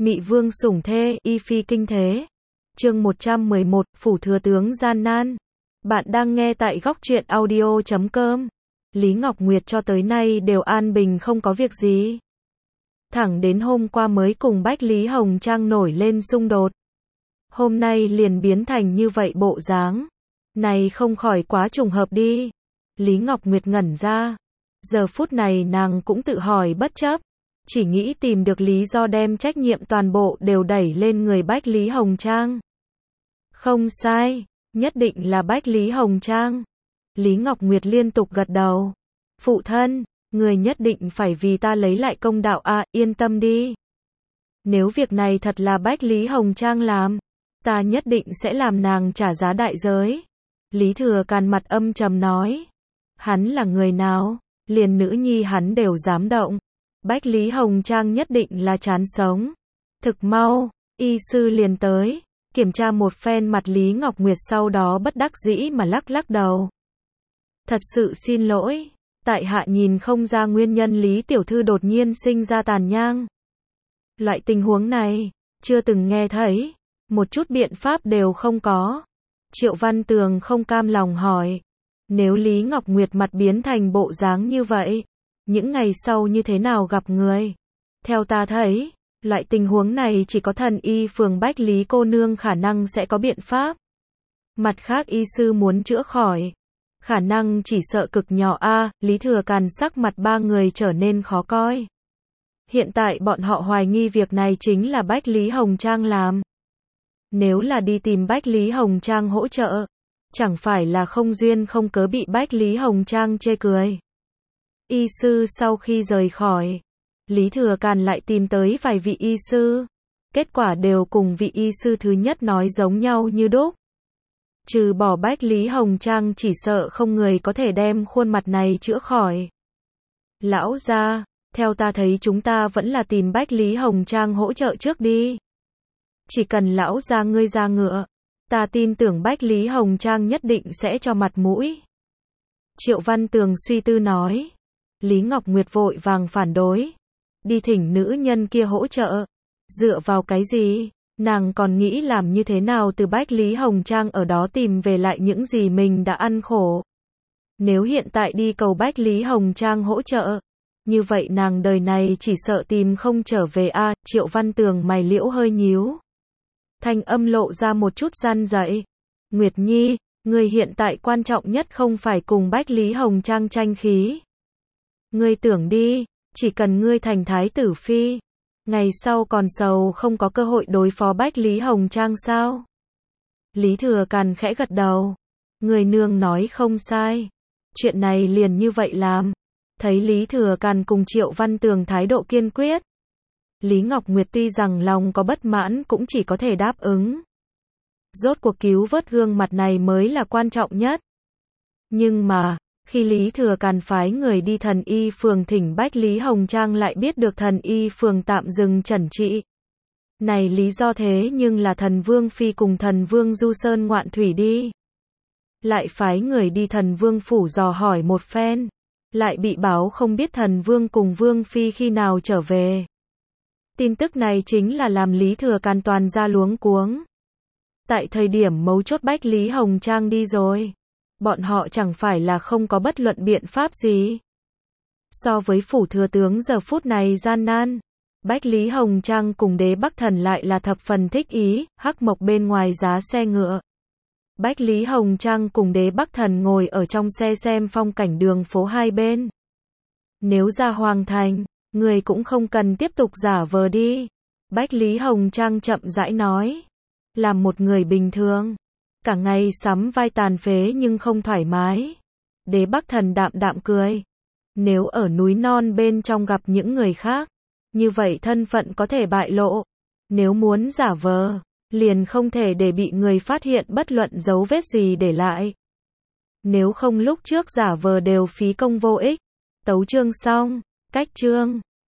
Mị vương sủng thê, y phi kinh thế. Chương 111, phủ thừa tướng gian nan. Bạn đang nghe tại góc truyện audio.com. Lý Ngọc Nguyệt cho tới nay đều an bình không có việc gì. Thẳng đến hôm qua mới cùng Bách Lý Hồng Trang nổi lên xung đột. Hôm nay liền biến thành như vậy bộ dáng. Này không khỏi quá trùng hợp đi. Lý Ngọc Nguyệt ngẩn ra. Giờ phút này nàng cũng tự hỏi bất chấp. Chỉ nghĩ tìm được lý do đem trách nhiệm toàn bộ đều đẩy lên người Bách Lý Hồng Trang. Không sai, nhất định là Bách Lý Hồng Trang. Lý Ngọc Nguyệt liên tục gật đầu. Phụ thân, người nhất định phải vì ta lấy lại công đạo à, yên tâm đi. Nếu việc này thật là Bách Lý Hồng Trang làm, ta nhất định sẽ làm nàng trả giá đại giới. Lý Thừa Càn mặt âm trầm nói. Hắn là người nào, liền nữ nhi hắn đều dám động. Bách Lý Hồng Trang nhất định là chán sống. Thực mau, y sư liền tới, kiểm tra một phen mặt Lý Ngọc Nguyệt sau đó bất đắc dĩ mà lắc lắc đầu. Thật sự xin lỗi, tại hạ nhìn không ra nguyên nhân Lý Tiểu Thư đột nhiên sinh ra tàn nhang. Loại tình huống này, chưa từng nghe thấy, một chút biện pháp đều không có. Triệu Văn Tường không cam lòng hỏi, nếu Lý Ngọc Nguyệt mặt biến thành bộ dáng như vậy, những ngày sau như thế nào gặp người? Theo ta thấy, loại tình huống này chỉ có thần y phường Bách Lý cô nương khả năng sẽ có biện pháp. Mặt khác y sư muốn chữa khỏi, khả năng chỉ sợ cực nhỏ a. Lý Thừa Càn sắc mặt ba người trở nên khó coi. Hiện tại bọn họ hoài nghi việc này chính là Bách Lý Hồng Trang làm. Nếu là đi tìm Bách Lý Hồng Trang hỗ trợ, chẳng phải là không duyên không cớ bị Bách Lý Hồng Trang chê cười. Y sư sau khi rời khỏi, Lý Thừa Càn lại tìm tới vài vị y sư. Kết quả đều cùng vị y sư thứ nhất nói giống nhau như đúc. Trừ bỏ Bách Lý Hồng Trang chỉ sợ không người có thể đem khuôn mặt này chữa khỏi. Lão gia, theo ta thấy chúng ta vẫn là tìm Bách Lý Hồng Trang hỗ trợ trước đi. Chỉ cần lão gia ngươi ra ngựa, ta tin tưởng Bách Lý Hồng Trang nhất định sẽ cho mặt mũi. Triệu Văn Tường suy tư nói. Lý Ngọc Nguyệt vội vàng phản đối. Đi thỉnh nữ nhân kia hỗ trợ. Dựa vào cái gì? Nàng còn nghĩ làm như thế nào từ Bách Lý Hồng Trang ở đó tìm về lại những gì mình đã ăn khổ. Nếu hiện tại đi cầu Bách Lý Hồng Trang hỗ trợ, như vậy nàng đời này chỉ sợ tìm không trở về a. Triệu Văn Tường mày liễu hơi nhíu. Thanh âm lộ ra một chút gian dậy. Nguyệt Nhi, người hiện tại quan trọng nhất không phải cùng Bách Lý Hồng Trang tranh khí. Ngươi tưởng đi, chỉ cần ngươi thành thái tử phi, ngày sau còn sầu không có cơ hội đối phó Bách Lý Hồng Trang sao? Lý Thừa Càn khẽ gật đầu. Người nương nói không sai. Chuyện này liền như vậy làm. Thấy Lý Thừa Càn cùng Triệu Văn Tường thái độ kiên quyết. Lý Ngọc Nguyệt tuy rằng lòng có bất mãn cũng chỉ có thể đáp ứng. Rốt cuộc cứu vớt gương mặt này mới là quan trọng nhất. Nhưng mà, khi Lý Thừa Càn phái người đi thần y phường thỉnh Bách Lý Hồng Trang lại biết được thần y phường tạm dừng chẩn trị. Này lý do thế nhưng là thần Vương Phi cùng thần Vương Du Sơn ngoạn thủy đi. Lại phái người đi thần Vương phủ dò hỏi một phen. Lại bị báo không biết thần Vương cùng Vương Phi khi nào trở về. Tin tức này chính là làm Lý Thừa Càn toàn ra luống cuống. Tại thời điểm mấu chốt Bách Lý Hồng Trang đi rồi. Bọn họ chẳng phải là không có bất luận biện pháp gì. So với phủ thừa tướng giờ phút này gian nan, Bách Lý Hồng Trang cùng Đế Bắc Thần lại là thập phần thích ý, hắc mộc bên ngoài giá xe ngựa. Bách Lý Hồng Trang cùng Đế Bắc Thần ngồi ở trong xe xem phong cảnh đường phố hai bên. Nếu ra hoàng thành, người cũng không cần tiếp tục giả vờ đi. Bách Lý Hồng Trang chậm rãi nói. Làm một người bình thường. Cả ngày sắm vai tàn phế nhưng không thoải mái. Đế Bắc Thần đạm đạm cười. Nếu ở núi non bên trong gặp những người khác, như vậy thân phận có thể bại lộ. Nếu muốn giả vờ, liền không thể để bị người phát hiện bất luận dấu vết gì để lại. Nếu không lúc trước giả vờ đều phí công vô ích. Tấu chương xong, cách chương.